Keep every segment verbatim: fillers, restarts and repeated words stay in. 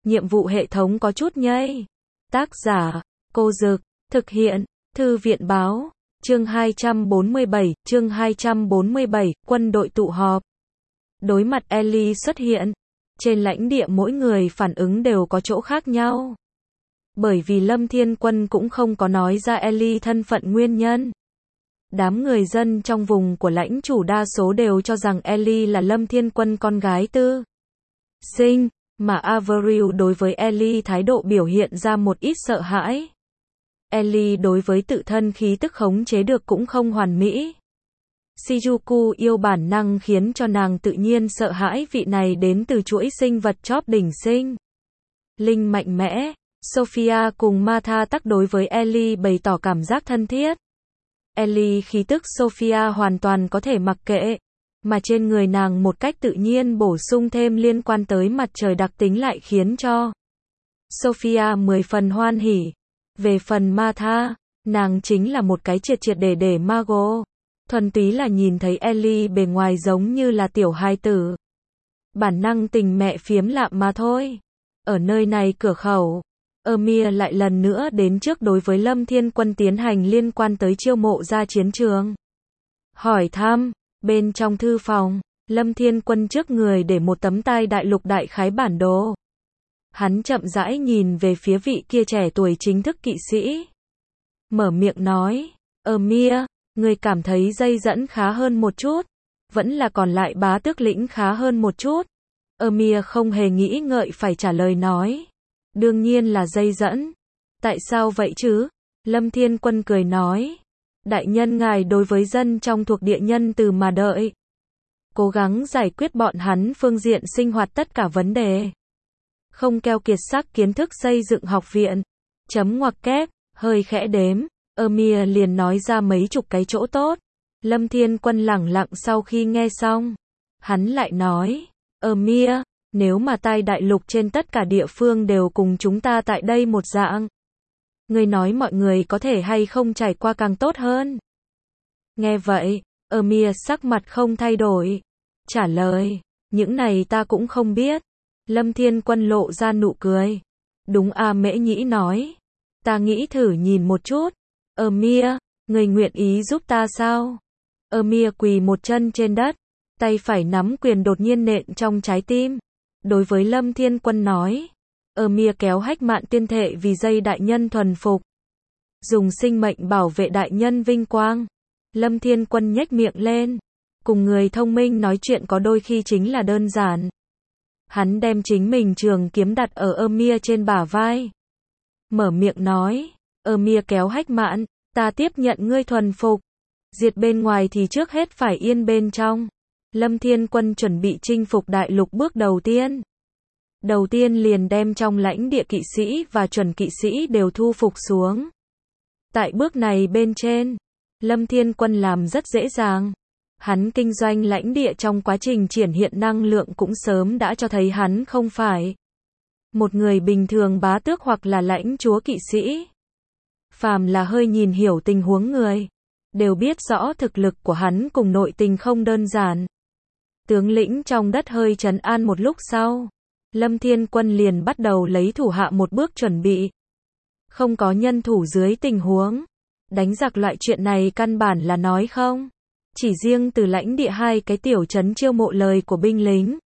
nhiệm vụ hệ thống có chút nhây. Tác giả, Cô Dực, thực hiện, Thư viện Báo, chương hai trăm bốn mươi bảy, chương hai trăm bốn mươi bảy, quân đội tụ họp. Đối mặt Ellie xuất hiện, trên lãnh địa mỗi người phản ứng đều có chỗ khác nhau. Bởi vì Lâm Thiên Quân cũng không có nói ra Ellie thân phận nguyên nhân. Đám người dân trong vùng của lãnh chủ đa số đều cho rằng Ellie là Lâm Thiên Quân con gái tư sinh, mà Avril đối với Ellie thái độ biểu hiện ra một ít sợ hãi. Ellie đối với tự thân khí tức khống chế được cũng không hoàn mỹ. Shizuku yêu bản năng khiến cho nàng tự nhiên sợ hãi vị này đến từ chuỗi sinh vật chóp đỉnh sinh. Linh mạnh mẽ, Sophia cùng Martha tắc đối với Ellie bày tỏ cảm giác thân thiết. Ellie khí tức Sophia hoàn toàn có thể mặc kệ, mà trên người nàng một cách tự nhiên bổ sung thêm liên quan tới mặt trời đặc tính lại khiến cho Sophia mười phần hoan hỉ. Về phần Martha, nàng chính là một cái triệt triệt để để mago. Thuần túy là nhìn thấy Ellie bề ngoài giống như là tiểu hài tử. Bản năng tình mẹ phiếm lạm mà thôi. Ở nơi này cửa khẩu, Amir lại lần nữa đến trước đối với Lâm Thiên Quân tiến hành liên quan tới chiêu mộ ra chiến trường. Hỏi thăm, bên trong thư phòng, Lâm Thiên Quân trước người để một tấm tai đại lục đại khái bản đồ. Hắn chậm rãi nhìn về phía vị kia trẻ tuổi chính thức kỵ sĩ. Mở miệng nói, Amir, người cảm thấy dây dẫn khá hơn một chút, vẫn là còn lại bá tước lĩnh khá hơn một chút. Amir không hề nghĩ ngợi phải trả lời nói. Đương nhiên là dây dẫn. Tại sao vậy chứ? Lâm Thiên Quân cười nói. Đại nhân ngài đối với dân trong thuộc địa nhân từ mà đợi. Cố gắng giải quyết bọn hắn phương diện sinh hoạt tất cả vấn đề. Không keo kiệt sắc kiến thức xây dựng học viện. Chấm ngoặc kép, hơi khẽ đếm. Amir liền nói ra mấy chục cái chỗ tốt. Lâm Thiên Quân lẳng lặng sau khi nghe xong. Hắn lại nói. Amir, nếu mà tai đại lục trên tất cả địa phương đều cùng chúng ta tại đây một dạng. Ngươi nói mọi người có thể hay không trải qua càng tốt hơn. Nghe vậy, Amir sắc mặt không thay đổi. Trả lời, những này ta cũng không biết. Lâm Thiên Quân lộ ra nụ cười. Đúng a Mễ Nhĩ nói. Ta nghĩ thử nhìn một chút. Amir, người nguyện ý giúp ta sao? Amir quỳ một chân trên đất. Tay phải nắm quyền đột nhiên nện trong trái tim. Đối với Lâm Thiên Quân nói. Amir kéo hách mạn tuyên thệ vì dây đại nhân thuần phục. Dùng sinh mệnh bảo vệ đại nhân vinh quang. Lâm Thiên Quân nhếch miệng lên. Cùng người thông minh nói chuyện có đôi khi chính là đơn giản. Hắn đem chính mình trường kiếm đặt ở Amir trên bả vai. Mở miệng nói. Amir kéo hách mạn, ta tiếp nhận ngươi thuần phục. Diệt bên ngoài thì trước hết phải yên bên trong. Lâm Thiên Quân chuẩn bị chinh phục đại lục bước đầu tiên. Đầu tiên liền đem trong lãnh địa kỵ sĩ và chuẩn kỵ sĩ đều thu phục xuống. Tại bước này bên trên, Lâm Thiên Quân làm rất dễ dàng. Hắn kinh doanh lãnh địa trong quá trình triển hiện năng lượng cũng sớm đã cho thấy hắn không phải một người bình thường bá tước hoặc là lãnh chúa kỵ sĩ. Phàm là hơi nhìn hiểu tình huống người, đều biết rõ thực lực của hắn cùng nội tình không đơn giản. Tướng lĩnh trong đất hơi trấn an một lúc sau, Lâm Thiên Quân liền bắt đầu lấy thủ hạ một bước chuẩn bị. Không có nhân thủ dưới tình huống, đánh giặc loại chuyện này căn bản là nói không. Chỉ riêng từ lãnh địa hai cái tiểu trấn chiêu mộ lời của binh lính.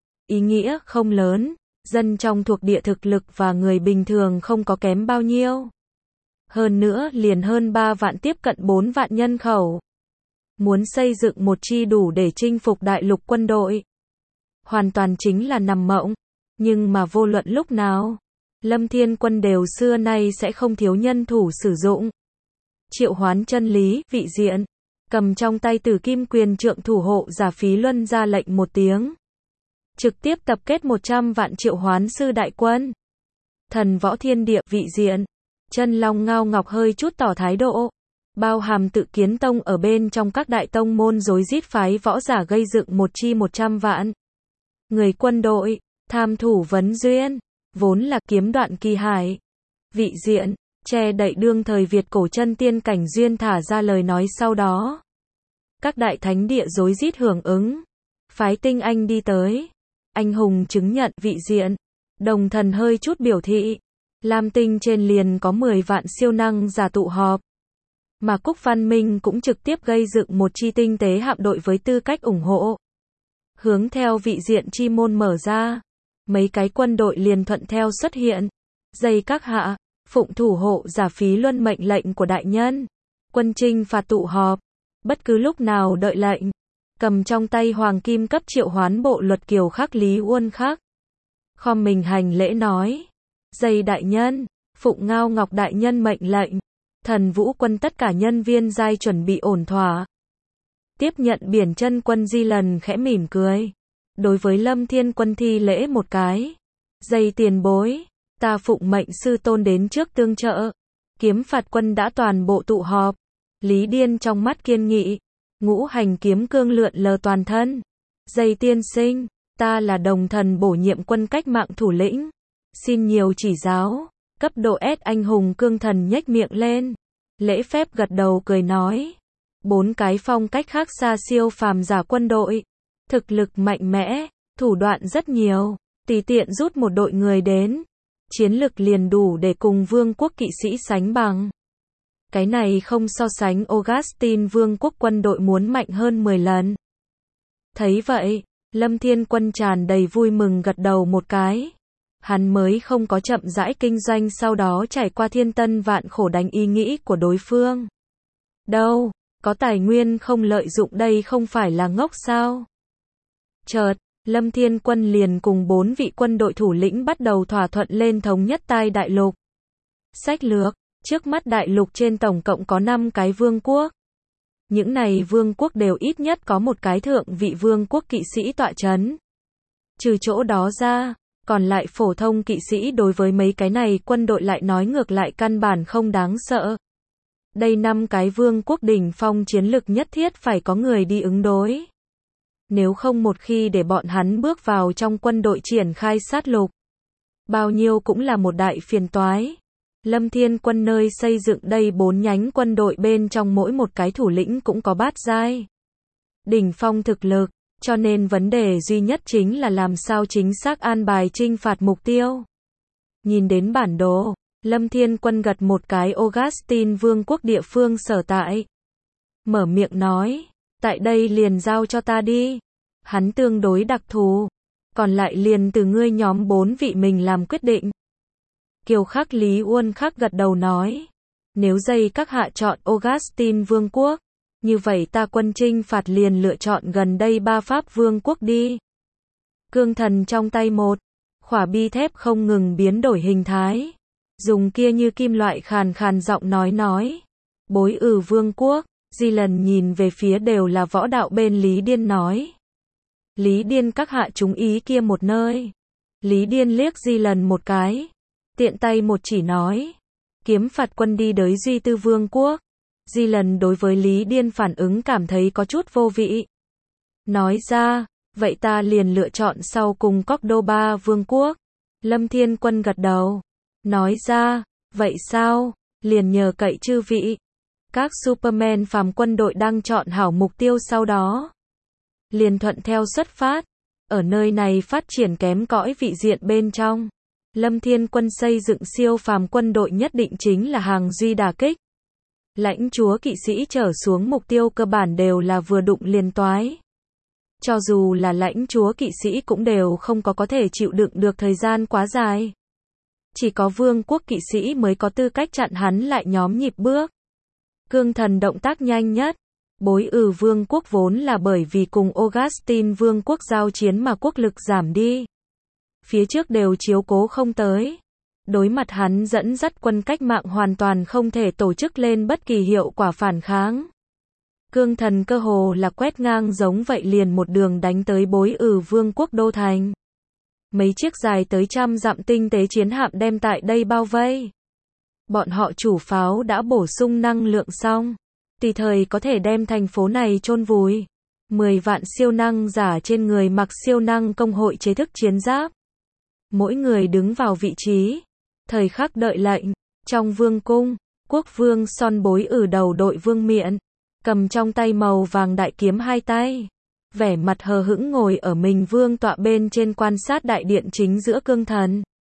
Ý nghĩa không lớn, dân trong thuộc địa thực lực và người bình thường không có kém bao nhiêu. Hơn nữa liền hơn ba vạn tiếp cận bốn vạn nhân khẩu. Muốn xây dựng một chi đủ để chinh phục đại lục quân đội. Hoàn toàn chính là nằm mộng. Nhưng mà vô luận lúc nào, Lâm Thiên Quân đều xưa nay sẽ không thiếu nhân thủ sử dụng. Triệu hoán chân lý, vị diện. Cầm trong tay Tử Kim Quyền Trượng thủ hộ giả Phí Luân ra lệnh một tiếng. Trực tiếp tập kết một trăm vạn triệu hoán sư đại quân. Thần võ thiên địa, vị diện. Chân Long Ngao Ngọc hơi chút tỏ thái độ. Bao hàm Tự Kiến Tông ở bên trong các đại tông môn rối rít phái võ giả gây dựng một chi một trăm vạn. Người quân đội, tham thủ vấn duyên, vốn là kiếm đoạn kỳ hải. Vị diện, che đậy đương thời Việt cổ chân tiên cảnh duyên thả ra lời nói sau đó. Các đại thánh địa rối rít hưởng ứng. Phái tinh anh đi tới. Anh hùng chứng nhận vị diện. Đồng Thần hơi chút biểu thị. Lam Tinh trên liền có mười vạn siêu năng giả tụ họp. Mà Cúc Văn Minh cũng trực tiếp gây dựng một chi tinh tế hạm đội với tư cách ủng hộ. Hướng theo vị diện chi môn mở ra. Mấy cái quân đội liền thuận theo xuất hiện. Dây các hạ, phụng thủ hộ giả Phí Luân mệnh lệnh của đại nhân. Quân chinh phạt tụ họp. Bất cứ lúc nào đợi lệnh. Cầm trong tay hoàng kim cấp triệu hoán bộ luật kiều khắc Lý Uôn Khắc. Khom mình hành lễ nói. Dây đại nhân, phụng Ngao Ngọc đại nhân mệnh lệnh. Thần Vũ quân tất cả nhân viên giai chuẩn bị ổn thỏa. Tiếp nhận biển chân quân Di Lần khẽ mỉm cười. Đối với Lâm Thiên Quân thi lễ một cái. Dây tiền bối, ta phụng mệnh sư tôn đến trước tương trợ. Kiếm phạt quân đã toàn bộ tụ họp. Lý Điên trong mắt kiên nghị. Ngũ hành kiếm cương lượn lờ toàn thân. Dây tiên sinh, ta là Đồng Thần bổ nhiệm quân cách mạng thủ lĩnh. Xin nhiều chỉ giáo. Cấp độ S anh hùng cương thần nhếch miệng lên. Lễ phép gật đầu cười nói. Bốn cái phong cách khác xa siêu phàm giả quân đội. Thực lực mạnh mẽ, thủ đoạn rất nhiều. Tùy tiện rút một đội người đến. Chiến lực liền đủ để cùng vương quốc kỵ sĩ sánh bằng. Cái này không so sánh Augustine vương quốc quân đội muốn mạnh hơn mười lần. Thấy vậy, Lâm Thiên Quân tràn đầy vui mừng gật đầu một cái. Hắn mới không có chậm rãi kinh doanh sau đó trải qua thiên tân vạn khổ đánh ý nghĩ của đối phương. Đâu, có tài nguyên không lợi dụng đây không phải là ngốc sao? Chợt, Lâm Thiên Quân liền cùng bốn vị quân đội thủ lĩnh bắt đầu thỏa thuận lên thống nhất tai đại lục. Sách lược, trước mắt đại lục trên tổng cộng có năm cái vương quốc. Những này vương quốc đều ít nhất có một cái thượng vị vương quốc kỵ sĩ tọa chấn. Trừ chỗ đó ra, còn lại phổ thông kỵ sĩ đối với mấy cái này quân đội lại nói ngược lại căn bản không đáng sợ. Đây năm cái vương quốc đỉnh phong chiến lực nhất thiết phải có người đi ứng đối. Nếu không một khi để bọn hắn bước vào trong quân đội triển khai sát lục, bao nhiêu cũng là một đại phiền toái. Lâm Thiên Quân nơi xây dựng đây bốn nhánh quân đội bên trong mỗi một cái thủ lĩnh cũng có bát giai đỉnh phong thực lực, cho nên vấn đề duy nhất chính là làm sao chính xác an bài chinh phạt mục tiêu. Nhìn đến bản đồ, Lâm Thiên Quân gật một cái Augustine vương quốc địa phương sở tại. Mở miệng nói, tại đây liền giao cho ta đi. Hắn tương đối đặc thù, còn lại liền từ ngươi nhóm bốn vị mình làm quyết định. Kiều khắc Lý Uôn Khắc gật đầu nói, nếu dây các hạ chọn Augustine vương quốc, như vậy ta quân chinh phạt liền lựa chọn gần đây ba Pháp vương quốc đi. Cương thần trong tay một, khỏa bi thép không ngừng biến đổi hình thái. Dùng kia như kim loại khàn khàn giọng nói nói. Bối ử vương quốc, Di Lần nhìn về phía đều là võ đạo bên Lý Điên nói. Lý Điên các hạ chúng ý kia một nơi. Lý Điên liếc Di Lần một cái. Tiện tay một chỉ nói. Kiếm phạt quân đi đới Duy Tư vương quốc. Di Lần đối với Lý Điên phản ứng cảm thấy có chút vô vị. Nói ra, vậy ta liền lựa chọn sau cùng Cordoba vương quốc. Lâm Thiên Quân gật đầu. Nói ra, vậy sao, liền nhờ cậy chư vị. Các Superman phàm quân đội đang chọn hảo mục tiêu sau đó. Liền thuận theo xuất phát. Ở nơi này phát triển kém cõi vị diện bên trong. Lâm Thiên Quân xây dựng siêu phàm quân đội nhất định chính là hàng duy đả kích. Lãnh chúa kỵ sĩ trở xuống mục tiêu cơ bản đều là vừa đụng liền toái. Cho dù là lãnh chúa kỵ sĩ cũng đều không có có thể chịu đựng được thời gian quá dài. Chỉ có vương quốc kỵ sĩ mới có tư cách chặn hắn lại nhóm nhịp bước. Cương thần động tác nhanh nhất. Bối ử vương quốc vốn là bởi vì cùng Augustine vương quốc giao chiến mà quốc lực giảm đi. Phía trước đều chiếu cố không tới. Đối mặt hắn dẫn dắt quân cách mạng hoàn toàn không thể tổ chức lên bất kỳ hiệu quả phản kháng. Cương thần cơ hồ là quét ngang giống vậy liền một đường đánh tới bối ử vương quốc đô thành. Mấy chiếc dài tới trăm dặm tinh tế chiến hạm đem tại đây bao vây. Bọn họ chủ pháo đã bổ sung năng lượng xong. Tùy thời có thể đem thành phố này chôn vùi. Mười vạn siêu năng giả trên người mặc siêu năng công hội chế thức chiến giáp. Mỗi người đứng vào vị trí. Thời khắc đợi lệnh. Trong vương cung, quốc vương son bối ử đầu đội vương miện. Cầm trong tay màu vàng đại kiếm hai tay. Vẻ mặt hờ hững ngồi ở mình vương tọa bên trên quan sát đại điện chính giữa cương thần.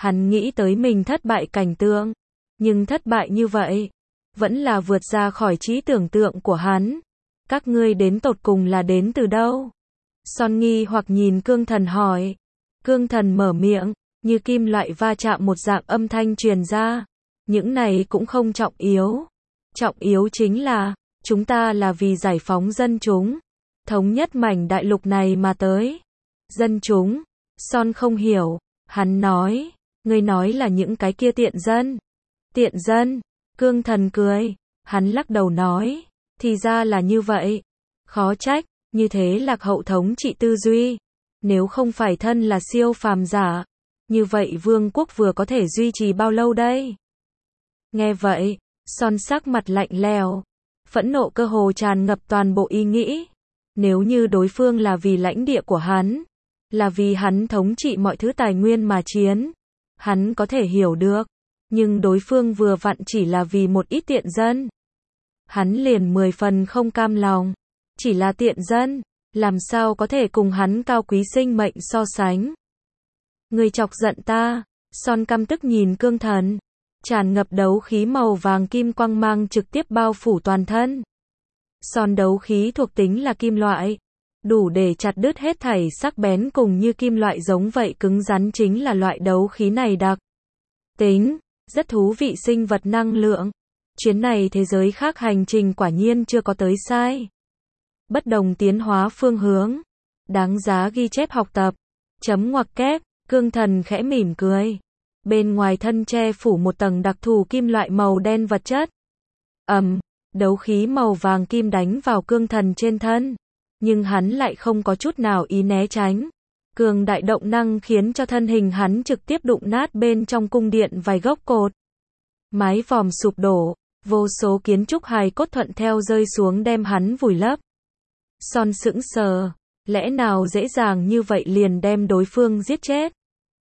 Hắn nghĩ tới mình thất bại cảnh tượng, nhưng thất bại như vậy, vẫn là vượt ra khỏi trí tưởng tượng của hắn. Các ngươi đến tột cùng là đến từ đâu? Son nghi hoặc nhìn Cương Thần hỏi. Cương Thần mở miệng, như kim loại va chạm một dạng âm thanh truyền ra. Những này cũng không trọng yếu. Trọng yếu chính là, chúng ta là vì giải phóng dân chúng, thống nhất mảnh đại lục này mà tới. Dân chúng? Son không hiểu, hắn nói, ngươi nói là những cái kia tiện dân. Tiện dân? Cương Thần cười, hắn lắc đầu nói, thì ra là như vậy. Khó trách, như thế lạc hậu thống trị tư duy. Nếu không phải thân là siêu phàm giả, như vậy vương quốc vừa có thể duy trì bao lâu đây? Nghe vậy, Son sắc mặt lạnh lẽo, phẫn nộ cơ hồ tràn ngập toàn bộ ý nghĩ. Nếu như đối phương là vì lãnh địa của hắn, là vì hắn thống trị mọi thứ tài nguyên mà chiến, hắn có thể hiểu được. Nhưng đối phương vừa vặn chỉ là vì một ít tiện dân. Hắn liền mười phần không cam lòng. Chỉ là tiện dân, làm sao có thể cùng hắn cao quý sinh mệnh so sánh. Ngươi chọc giận ta. Son căm tức nhìn Cương Thần. Tràn ngập đấu khí màu vàng kim quang mang trực tiếp bao phủ toàn thân. Son đấu khí thuộc tính là kim loại, đủ để chặt đứt hết thảy sắc bén cùng như kim loại giống vậy cứng rắn chính là loại đấu khí này đặc tính. Rất thú vị sinh vật năng lượng. Chuyến này thế giới khác hành trình quả nhiên chưa có tới sai. Bất đồng tiến hóa phương hướng. Đáng giá ghi chép học tập. Chấm ngoặc kép, Cương Thần khẽ mỉm cười. Bên ngoài thân che phủ một tầng đặc thù kim loại màu đen vật chất. Ầm, đấu khí màu vàng kim đánh vào Cương Thần trên thân. Nhưng hắn lại không có chút nào ý né tránh. Cường đại động năng khiến cho thân hình hắn trực tiếp đụng nát bên trong cung điện vài gốc cột. Mái vòm sụp đổ, vô số kiến trúc hài cốt thuận theo rơi xuống đem hắn vùi lấp. Son sững sờ, lẽ nào dễ dàng như vậy liền đem đối phương giết chết?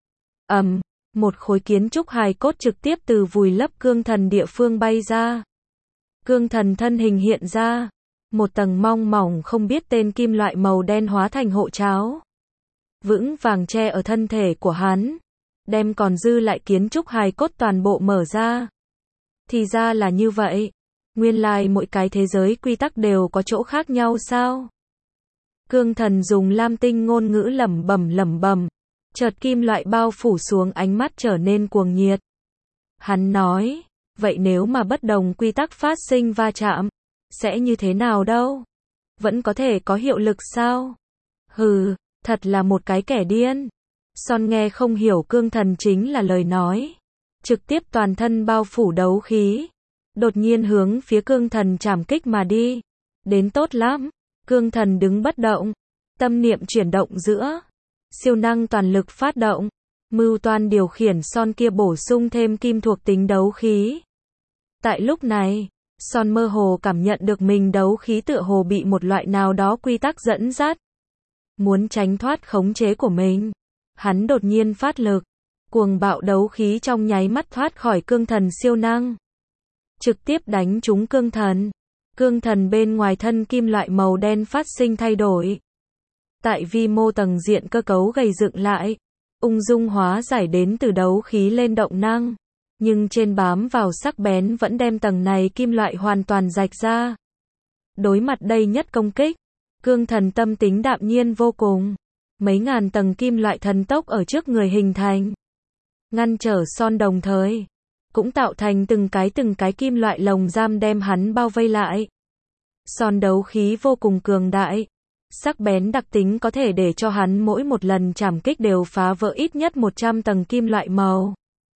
Ầm, um, một khối kiến trúc hài cốt trực tiếp từ vùi lấp Cương Thần địa phương bay ra. Cương Thần thân hình hiện ra, một tầng mong mỏng không biết tên kim loại màu đen hóa thành hộ tráo. Vững vàng che ở thân thể của hắn, đem còn dư lại kiến trúc hài cốt toàn bộ mở ra. Thì ra là như vậy, nguyên lai mỗi cái thế giới quy tắc đều có chỗ khác nhau sao? Cương Thần dùng lam tinh ngôn ngữ lẩm bẩm lẩm bẩm, chợt kim loại bao phủ xuống ánh mắt trở nên cuồng nhiệt. Hắn nói, vậy nếu mà bất đồng quy tắc phát sinh va chạm, sẽ như thế nào đâu? Vẫn có thể có hiệu lực sao? Hừ, thật là một cái kẻ điên. Son nghe không hiểu Cương Thần chính là lời nói. Trực tiếp toàn thân bao phủ đấu khí. Đột nhiên hướng phía Cương Thần trảm kích mà đi. Đến tốt lắm. Cương Thần đứng bất động. Tâm niệm chuyển động giữa. Siêu năng toàn lực phát động. Mưu toan điều khiển Son kia bổ sung thêm kim thuộc tính đấu khí. Tại lúc này, Son mơ hồ cảm nhận được mình đấu khí tựa hồ bị một loại nào đó quy tắc dẫn dắt. Muốn tránh thoát khống chế của mình. Hắn đột nhiên phát lực. Cuồng bạo đấu khí trong nháy mắt thoát khỏi Cương Thần siêu năng. Trực tiếp đánh trúng Cương Thần. Cương Thần bên ngoài thân kim loại màu đen phát sinh thay đổi. Tại vi mô tầng diện cơ cấu gầy dựng lại. Ung dung hóa giải đến từ đấu khí lên động năng. Nhưng trên bám vào sắc bén vẫn đem tầng này kim loại hoàn toàn rạch ra. Đối mặt đây nhất công kích. Cương Thần tâm tính đạm nhiên vô cùng. Mấy ngàn tầng kim loại thần tốc ở trước người hình thành. Ngăn trở Son đồng thời. Cũng tạo thành từng cái từng cái kim loại lồng giam đem hắn bao vây lại. Son đấu khí vô cùng cường đại. Sắc bén đặc tính có thể để cho hắn mỗi một lần trảm kích đều phá vỡ ít nhất một trăm tầng kim loại màu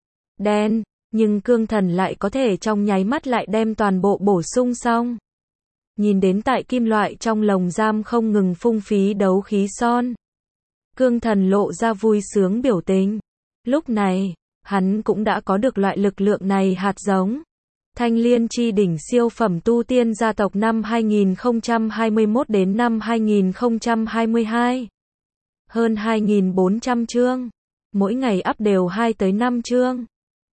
đen. Nhưng Cương Thần lại có thể trong nháy mắt lại đem toàn bộ bổ sung xong. Nhìn đến tại kim loại trong lồng giam không ngừng phung phí đấu khí Son. Cương Thần lộ ra vui sướng biểu tình. Lúc này, hắn cũng đã có được loại lực lượng này hạt giống. Thanh Liên chi đỉnh siêu phẩm tu tiên gia tộc năm hai nghìn không trăm hai mươi mốt đến năm hai nghìn không trăm hai mươi hai. Hơn hai nghìn bốn trăm chương. Mỗi ngày up đều hai tới năm chương.